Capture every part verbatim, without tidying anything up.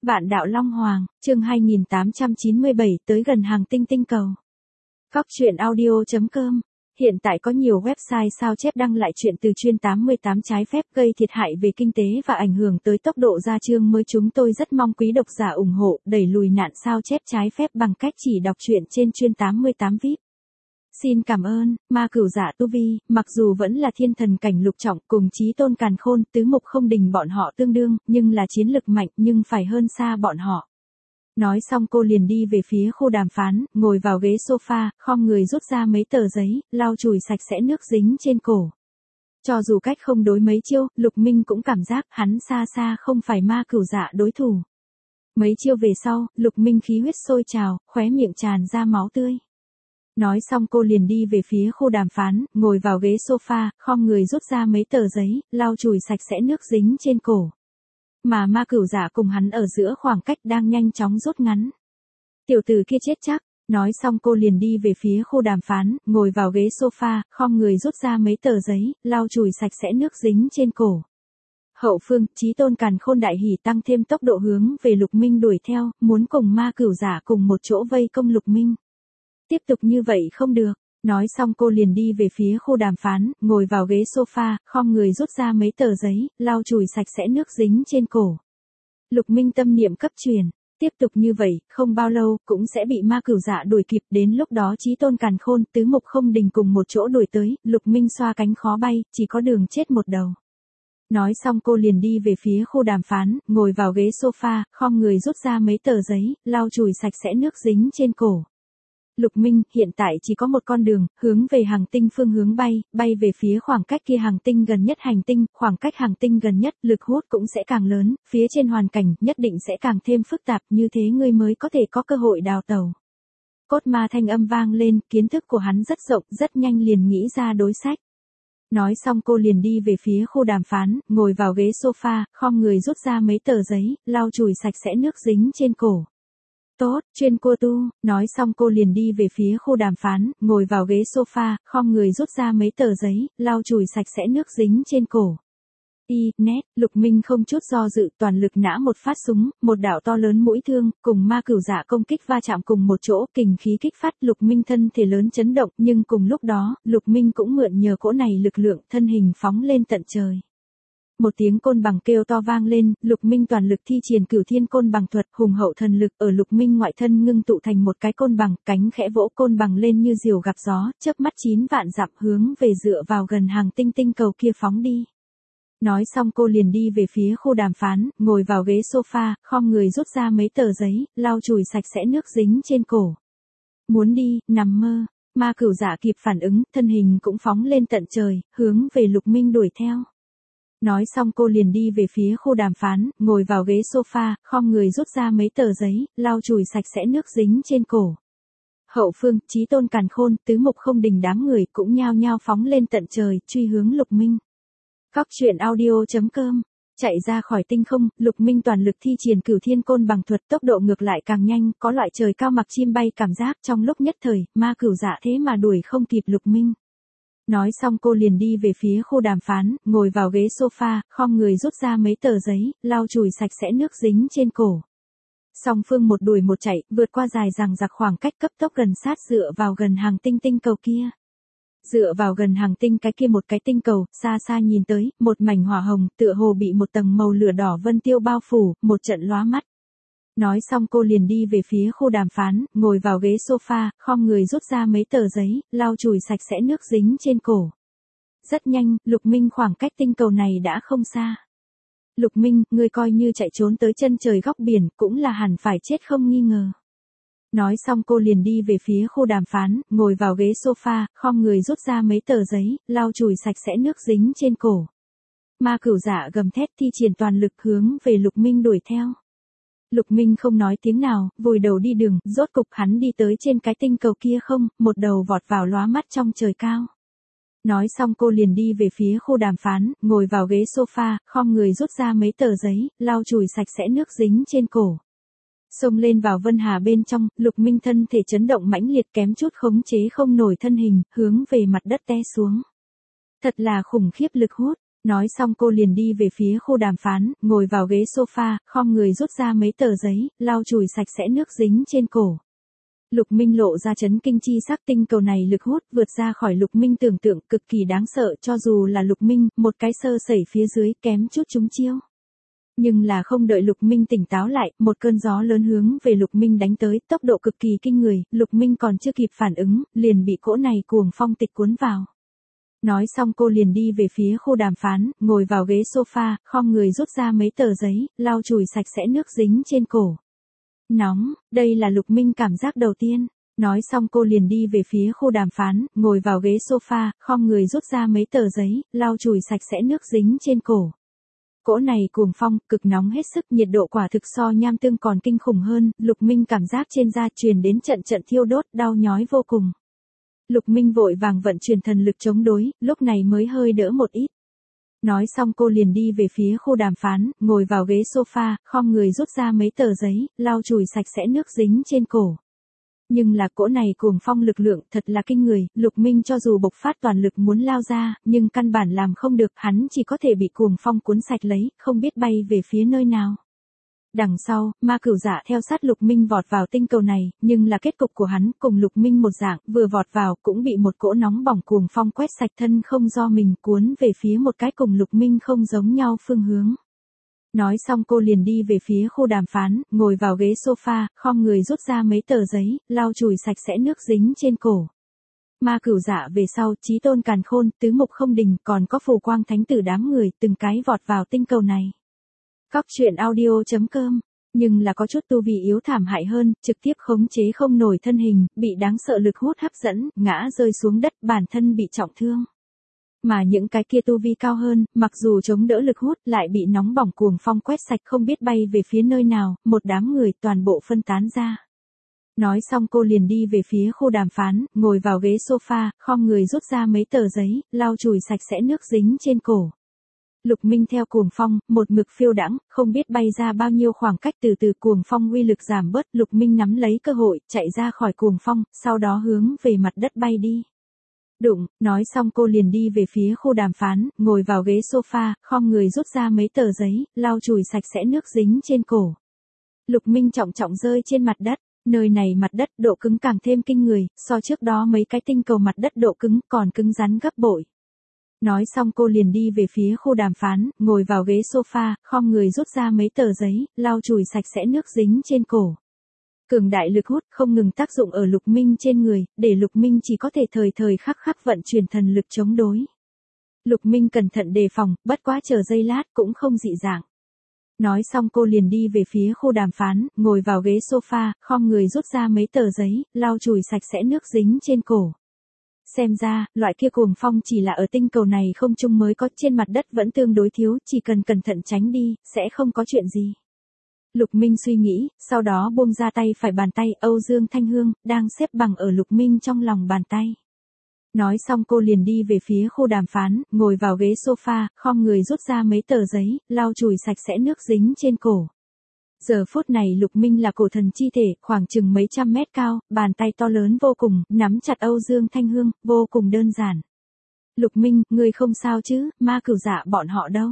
Vạn đạo Long Hoàng, chương hai nghìn tám trăm chín mươi bảy, tới gần hàng tinh tinh cầu. Góc truyện audio chấm com. Hiện tại có nhiều website sao chép đăng lại chuyện từ chuyên tám mươi tám trái phép gây thiệt hại về kinh tế và ảnh hưởng tới tốc độ ra chương mới. Chúng tôi rất mong quý độc giả ủng hộ, đẩy lùi nạn sao chép trái phép bằng cách chỉ đọc truyện trên chuyên tám mươi tám vi ai pi. Xin cảm ơn. Ma Cửu Dạ tu vi, mặc dù vẫn là thiên thần cảnh lục trọng cùng Chí Tôn Càn Khôn, tứ mục không đình bọn họ tương đương, nhưng là chiến lực mạnh, nhưng phải hơn xa bọn họ. Nói xong cô liền đi về phía khu đàm phán, ngồi vào ghế sofa, khom người rút ra mấy tờ giấy, lau chùi sạch sẽ nước dính trên cổ. Cho dù cách không đối mấy chiêu, Lục Minh cũng cảm giác hắn xa xa không phải Ma Cửu Dạ đối thủ. Mấy chiêu về sau, Lục Minh khí huyết sôi trào, khóe miệng tràn ra máu tươi. Nói xong cô liền đi về phía khu đàm phán, ngồi vào ghế sofa, khom người rút ra mấy tờ giấy, lau chùi sạch sẽ nước dính trên cổ. Mà Ma Cửu Dạ cùng hắn ở giữa khoảng cách đang nhanh chóng rút ngắn. Tiểu tử kia chết chắc. Nói xong cô liền đi về phía khu đàm phán, ngồi vào ghế sofa, khom người rút ra mấy tờ giấy, lau chùi sạch sẽ nước dính trên cổ. Hậu phương, Chí Tôn Càn Khôn đại hỉ tăng thêm tốc độ hướng về Lục Minh đuổi theo, muốn cùng Ma Cửu Dạ cùng một chỗ vây công Lục Minh. Tiếp tục như vậy không được. Nói xong cô liền đi về phía khu đàm phán, ngồi vào ghế sofa, khom người rút ra mấy tờ giấy, lau chùi sạch sẽ nước dính trên cổ. Lục Minh tâm niệm cấp truyền. Tiếp tục như vậy, không bao lâu, cũng sẽ bị Ma Cửu Dạ đuổi kịp, đến lúc đó Chí Tôn Càn Khôn, tứ mục không đình cùng một chỗ đuổi tới, Lục Minh xoa cánh khó bay, chỉ có đường chết một đầu. Nói xong cô liền đi về phía khu đàm phán, ngồi vào ghế sofa, khom người rút ra mấy tờ giấy, lau chùi sạch sẽ nước dính trên cổ. Lục Minh, hiện tại chỉ có một con đường, hướng về hàng tinh phương hướng bay, bay về phía khoảng cách kia hàng tinh gần nhất hành tinh, khoảng cách hàng tinh gần nhất, lực hút cũng sẽ càng lớn, phía trên hoàn cảnh, nhất định sẽ càng thêm phức tạp, như thế ngươi mới có thể có cơ hội đào tẩu. Cốt ma thanh âm vang lên, kiến thức của hắn rất rộng, rất nhanh liền nghĩ ra đối sách. Nói xong cô liền đi về phía khu đàm phán, ngồi vào ghế sofa, khom người rút ra mấy tờ giấy, lau chùi sạch sẽ nước dính trên cổ. Tốt, chuyên cua tu. Nói xong cô liền đi về phía khu đàm phán, ngồi vào ghế sofa, khom người rút ra mấy tờ giấy, lau chùi sạch sẽ nước dính trên cổ. Y, nét, Lục Minh không chút do dự, toàn lực nã một phát súng, một đạo to lớn mũi thương, cùng Ma Cửu Dạ công kích va chạm cùng một chỗ, kình khí kích phát, Lục Minh thân thể lớn chấn động, nhưng cùng lúc đó, Lục Minh cũng mượn nhờ cỗ này lực lượng, thân hình phóng lên tận trời. Một tiếng côn bằng kêu to vang lên, Lục Minh toàn lực thi triển Cửu Thiên Côn Bằng thuật, hùng hậu thần lực ở Lục Minh ngoại thân ngưng tụ thành một cái côn bằng, cánh khẽ vỗ côn bằng lên như diều gặp gió, chớp mắt chín vạn dặm hướng về dựa vào gần hàng tinh tinh cầu kia phóng đi. Nói xong cô liền đi về phía khu đàm phán, ngồi vào ghế sofa, khom người rút ra mấy tờ giấy, lau chùi sạch sẽ nước dính trên cổ. Muốn đi, nằm mơ. Ma Cửu Dạ kịp phản ứng, thân hình cũng phóng lên tận trời, hướng về Lục Minh đuổi theo. Nói xong cô liền đi về phía khu đàm phán, ngồi vào ghế sofa, khom người rút ra mấy tờ giấy, lau chùi sạch sẽ nước dính trên cổ. Hậu phương, Chí Tôn Càn Khôn, tứ mục không đình đám người cũng nhao nhao phóng lên tận trời, truy hướng Lục Minh. Góc truyện audio chấm com. Chạy ra khỏi tinh không, Lục Minh toàn lực thi triển Cửu Thiên Côn Bằng thuật, tốc độ ngược lại càng nhanh, có loại trời cao mặc chim bay cảm giác, trong lúc nhất thời, Ma Cửu Dạ thế mà đuổi không kịp Lục Minh. Nói xong cô liền đi về phía khu đàm phán, ngồi vào ghế sofa, khom người rút ra mấy tờ giấy, lau chùi sạch sẽ nước dính trên cổ. Song phương một đuổi một chạy, vượt qua dài dằng dặc khoảng cách cấp tốc gần sát dựa vào gần hàng tinh tinh cầu kia. Dựa vào gần hàng tinh cái kia một cái tinh cầu, xa xa nhìn tới, một mảnh hỏa hồng, tựa hồ bị một tầng màu lửa đỏ vân tiêu bao phủ, một trận lóa mắt. Nói xong cô liền đi về phía khu đàm phán, ngồi vào ghế sofa, khom người rút ra mấy tờ giấy, lau chùi sạch sẽ nước dính trên cổ. Rất nhanh, Lục Minh khoảng cách tinh cầu này đã không xa. Lục Minh, ngươi coi như chạy trốn tới chân trời góc biển, cũng là hẳn phải chết không nghi ngờ. Nói xong cô liền đi về phía khu đàm phán, ngồi vào ghế sofa, khom người rút ra mấy tờ giấy, lau chùi sạch sẽ nước dính trên cổ. Ma Cửu Dạ gầm thét thi triển toàn lực hướng về Lục Minh đuổi theo. Lục Minh không nói tiếng nào, vùi đầu đi đường, rốt cục hắn đi tới trên cái tinh cầu kia không, một đầu vọt vào lóa mắt trong trời cao. Nói xong cô liền đi về phía khu đàm phán, ngồi vào ghế sofa, khom người rút ra mấy tờ giấy, lau chùi sạch sẽ nước dính trên cổ. Xông lên vào Vân Hà bên trong, Lục Minh thân thể chấn động mãnh liệt kém chút khống chế không nổi thân hình, hướng về mặt đất té xuống. Thật là khủng khiếp lực hút. Nói xong cô liền đi về phía khu đàm phán, ngồi vào ghế sofa, khom người rút ra mấy tờ giấy, lau chùi sạch sẽ nước dính trên cổ. Lục Minh lộ ra chấn kinh chi sắc, tinh cầu này lực hút vượt ra khỏi Lục Minh tưởng tượng, cực kỳ đáng sợ, cho dù là Lục Minh, một cái sơ sẩy phía dưới kém chút trúng chiêu. Nhưng là không đợi Lục Minh tỉnh táo lại, một cơn gió lớn hướng về Lục Minh đánh tới, tốc độ cực kỳ kinh người, Lục Minh còn chưa kịp phản ứng, liền bị cỗ này cuồng phong tịch cuốn vào. Nói xong cô liền đi về phía khu đàm phán, ngồi vào ghế sofa, khom người rút ra mấy tờ giấy, lau chùi sạch sẽ nước dính trên cổ. Nóng, đây là Lục Minh cảm giác đầu tiên. Nói xong cô liền đi về phía khu đàm phán, ngồi vào ghế sofa, khom người rút ra mấy tờ giấy, lau chùi sạch sẽ nước dính trên cổ. Cỗ này cuồng phong, cực nóng hết sức, nhiệt độ quả thực so nham tương còn kinh khủng hơn, Lục Minh cảm giác trên da truyền đến trận trận thiêu đốt, đau nhói vô cùng. Lục Minh vội vàng vận chuyển thần lực chống đối, lúc này mới hơi đỡ một ít. Nói xong cô liền đi về phía khu đàm phán, ngồi vào ghế sofa, khom người rút ra mấy tờ giấy, lau chùi sạch sẽ nước dính trên cổ. Nhưng là cỗ này cuồng phong lực lượng thật là kinh người, Lục Minh cho dù bộc phát toàn lực muốn lao ra, nhưng căn bản làm không được, hắn chỉ có thể bị cuồng phong cuốn sạch lấy, không biết bay về phía nơi nào. Đằng sau, ma cửu dạ theo sát Lục Minh vọt vào tinh cầu này, nhưng là kết cục của hắn cùng Lục Minh một dạng, vừa vọt vào cũng bị một cỗ nóng bỏng cuồng phong quét sạch thân không do mình cuốn về phía một cái cùng Lục Minh không giống nhau phương hướng. Nói xong cô liền đi về phía khu đàm phán, ngồi vào ghế sofa, khom người rút ra mấy tờ giấy, lau chùi sạch sẽ nước dính trên cổ. Ma cửu dạ về sau, chí tôn càn khôn, tứ mục không đình, còn có phù quang thánh tử đám người, từng cái vọt vào tinh cầu này. Cóc truyện audio chấm com, nhưng là có chút tu vi yếu thảm hại hơn, trực tiếp khống chế không nổi thân hình, bị đáng sợ lực hút hấp dẫn, ngã rơi xuống đất, bản thân bị trọng thương. Mà những cái kia tu vi cao hơn, mặc dù chống đỡ lực hút, lại bị nóng bỏng cuồng phong quét sạch không biết bay về phía nơi nào, một đám người toàn bộ phân tán ra. Nói xong cô liền đi về phía khu đàm phán, ngồi vào ghế sofa, khom người rút ra mấy tờ giấy, lau chùi sạch sẽ nước dính trên cổ. Lục Minh theo cuồng phong, một mực phiêu đãng, không biết bay ra bao nhiêu khoảng cách, từ từ cuồng phong uy lực giảm bớt, Lục Minh nắm lấy cơ hội, chạy ra khỏi cuồng phong, sau đó hướng về mặt đất bay đi. Đụng, nói xong cô liền đi về phía khu đàm phán, ngồi vào ghế sofa, khom người rút ra mấy tờ giấy, lau chùi sạch sẽ nước dính trên cổ. Lục Minh trọng trọng rơi trên mặt đất, nơi này mặt đất độ cứng càng thêm kinh người, so trước đó mấy cái tinh cầu mặt đất độ cứng còn cứng rắn gấp bội. Nói xong cô liền đi về phía khu đàm phán, ngồi vào ghế sofa, khom người rút ra mấy tờ giấy, lau chùi sạch sẽ nước dính trên cổ. Cường đại lực hút không ngừng tác dụng ở Lục Minh trên người, để Lục Minh chỉ có thể thời thời khắc khắc vận chuyển thần lực chống đối. Lục Minh cẩn thận đề phòng, bất quá chờ giây lát cũng không dị dạng. Nói xong cô liền đi về phía khu đàm phán, ngồi vào ghế sofa, khom người rút ra mấy tờ giấy, lau chùi sạch sẽ nước dính trên cổ. Xem ra, loại kia cuồng phong chỉ là ở tinh cầu này không chung mới có, trên mặt đất vẫn tương đối thiếu, chỉ cần cẩn thận tránh đi, sẽ không có chuyện gì. Lục Minh suy nghĩ, sau đó buông ra tay phải bàn tay, Âu Dương Thanh Hương, đang xếp bằng ở Lục Minh trong lòng bàn tay. Nói xong cô liền đi về phía khu đàm phán, ngồi vào ghế sofa, khom người rút ra mấy tờ giấy, lau chùi sạch sẽ nước dính trên cổ. Giờ phút này Lục Minh là cổ thần chi thể, khoảng chừng mấy trăm mét cao, bàn tay to lớn vô cùng, nắm chặt Âu Dương Thanh Hương, vô cùng đơn giản. Lục Minh, ngươi không sao chứ, ma cửu dạ bọn họ đâu?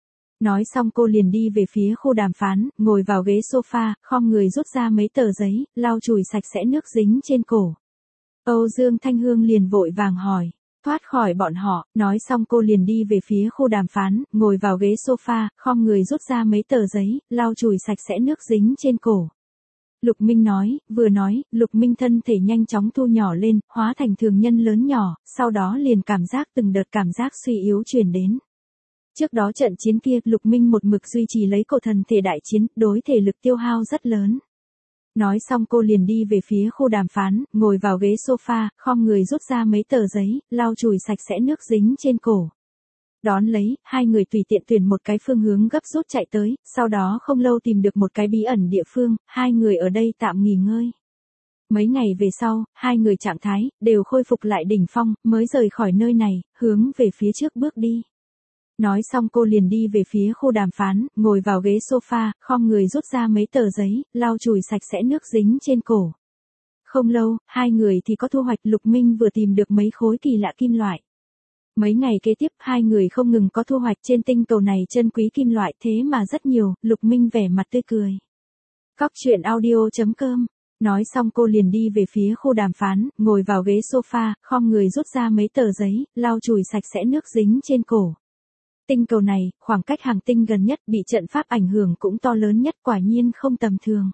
Nói xong cô liền đi về phía khu đàm phán, ngồi vào ghế sofa, khom người rút ra mấy tờ giấy, lau chùi sạch sẽ nước dính trên cổ. Âu Dương Thanh Hương liền vội vàng hỏi, thoát khỏi bọn họ, nói xong cô liền đi về phía khu đàm phán, ngồi vào ghế sofa, khom người rút ra mấy tờ giấy, lau chùi sạch sẽ nước dính trên cổ. Lục Minh nói, vừa nói, Lục Minh thân thể nhanh chóng thu nhỏ lên, hóa thành thường nhân lớn nhỏ, sau đó liền cảm giác từng đợt cảm giác suy yếu truyền đến. Trước đó trận chiến kia, Lục Minh một mực duy trì lấy cổ thần thể đại chiến, đối thể lực tiêu hao rất lớn. Nói xong cô liền đi về phía khu đàm phán, ngồi vào ghế sofa, khom người rút ra mấy tờ giấy, lau chùi sạch sẽ nước dính trên cổ. Đón lấy, hai người tùy tiện tuyển một cái phương hướng gấp rút chạy tới, sau đó không lâu tìm được một cái bí ẩn địa phương, hai người ở đây tạm nghỉ ngơi. Mấy ngày về sau, hai người trạng thái, đều khôi phục lại đỉnh phong, mới rời khỏi nơi này, hướng về phía trước bước đi. Nói xong cô liền đi về phía khu đàm phán, ngồi vào ghế sofa, khom người rút ra mấy tờ giấy, lau chùi sạch sẽ nước dính trên cổ. Không lâu, hai người thì có thu hoạch. Lục Minh vừa tìm được mấy khối kỳ lạ kim loại. Mấy ngày kế tiếp hai người không ngừng có thu hoạch trên tinh cầu này chân quý kim loại thế mà rất nhiều, Lục Minh vẻ mặt tươi cười. Cóc truyện audio chấm com. Nói xong cô liền đi về phía khu đàm phán, ngồi vào ghế sofa, khom người rút ra mấy tờ giấy, lau chùi sạch sẽ nước dính trên cổ. Tinh cầu này, khoảng cách hành tinh gần nhất bị trận pháp ảnh hưởng cũng to lớn nhất, quả nhiên không tầm thường.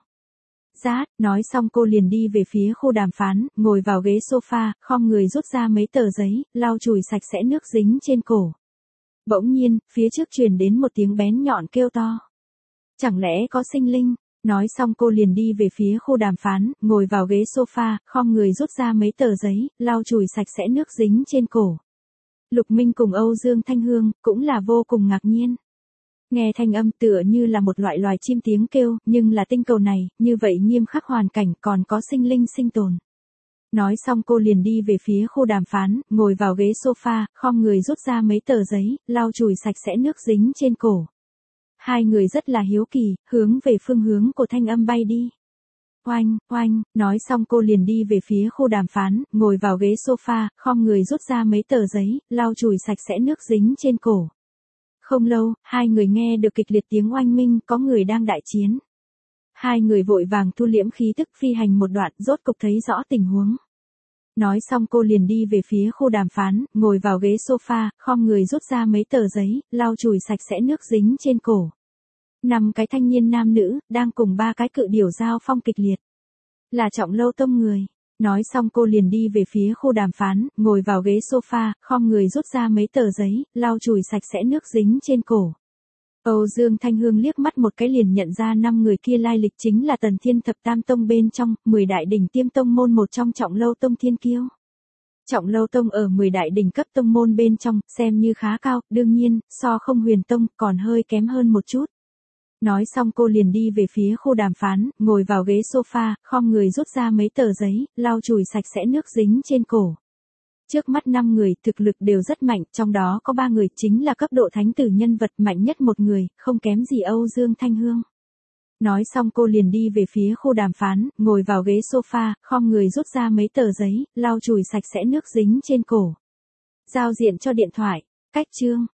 Rát, nói xong cô liền đi về phía khu đàm phán, ngồi vào ghế sofa, khom người rút ra mấy tờ giấy, lau chùi sạch sẽ nước dính trên cổ. Bỗng nhiên, phía trước truyền đến một tiếng bén nhọn kêu to. Chẳng lẽ có sinh linh? Nói xong cô liền đi về phía khu đàm phán, ngồi vào ghế sofa, khom người rút ra mấy tờ giấy, lau chùi sạch sẽ nước dính trên cổ. Lục Minh cùng Âu Dương Thanh Hương, cũng là vô cùng ngạc nhiên. Nghe thanh âm tựa như là một loại loài chim tiếng kêu, nhưng là tinh cầu này, như vậy nghiêm khắc hoàn cảnh còn có sinh linh sinh tồn. Nói xong cô liền đi về phía khu đàm phán, ngồi vào ghế sofa, khom người rút ra mấy tờ giấy, lau chùi sạch sẽ nước dính trên cổ. Hai người rất là hiếu kỳ, hướng về phương hướng của thanh âm bay đi. Oanh, oanh, nói xong cô liền đi về phía khu đàm phán, ngồi vào ghế sofa, khom người rút ra mấy tờ giấy, lau chùi sạch sẽ nước dính trên cổ. Không lâu, hai người nghe được kịch liệt tiếng oanh minh, có người đang đại chiến. Hai người vội vàng thu liễm khí tức phi hành một đoạn, rốt cục thấy rõ tình huống. Nói xong cô liền đi về phía khu đàm phán, ngồi vào ghế sofa, khom người rút ra mấy tờ giấy, lau chùi sạch sẽ nước dính trên cổ. Năm cái thanh niên nam nữ, đang cùng ba cái cự điểu giao phong kịch liệt. Là Trọng Lâu Tông người. Nói xong cô liền đi về phía khu đàm phán, ngồi vào ghế sofa, khom người rút ra mấy tờ giấy, lau chùi sạch sẽ nước dính trên cổ. Âu Dương Thanh Hương liếc mắt một cái liền nhận ra năm người kia lai lịch chính là Tần Thiên Thập Tam Tông bên trong, mười đại đỉnh tiêm tông môn một trong Trọng Lâu Tông Thiên Kiêu. Trọng Lâu Tông ở mười đại đỉnh cấp tông môn bên trong, xem như khá cao, đương nhiên, so Không Huyền Tông còn hơi kém hơn một chút. Nói xong cô liền đi về phía khu đàm phán, ngồi vào ghế sofa, khom người rút ra mấy tờ giấy, lau chùi sạch sẽ nước dính trên cổ. Trước mắt năm người, thực lực đều rất mạnh, trong đó có ba người chính là cấp độ thánh tử nhân vật mạnh nhất một người, không kém gì Âu Dương Thanh Hương. Nói xong cô liền đi về phía khu đàm phán, ngồi vào ghế sofa, khom người rút ra mấy tờ giấy, lau chùi sạch sẽ nước dính trên cổ. Giao diện cho điện thoại, cách chương.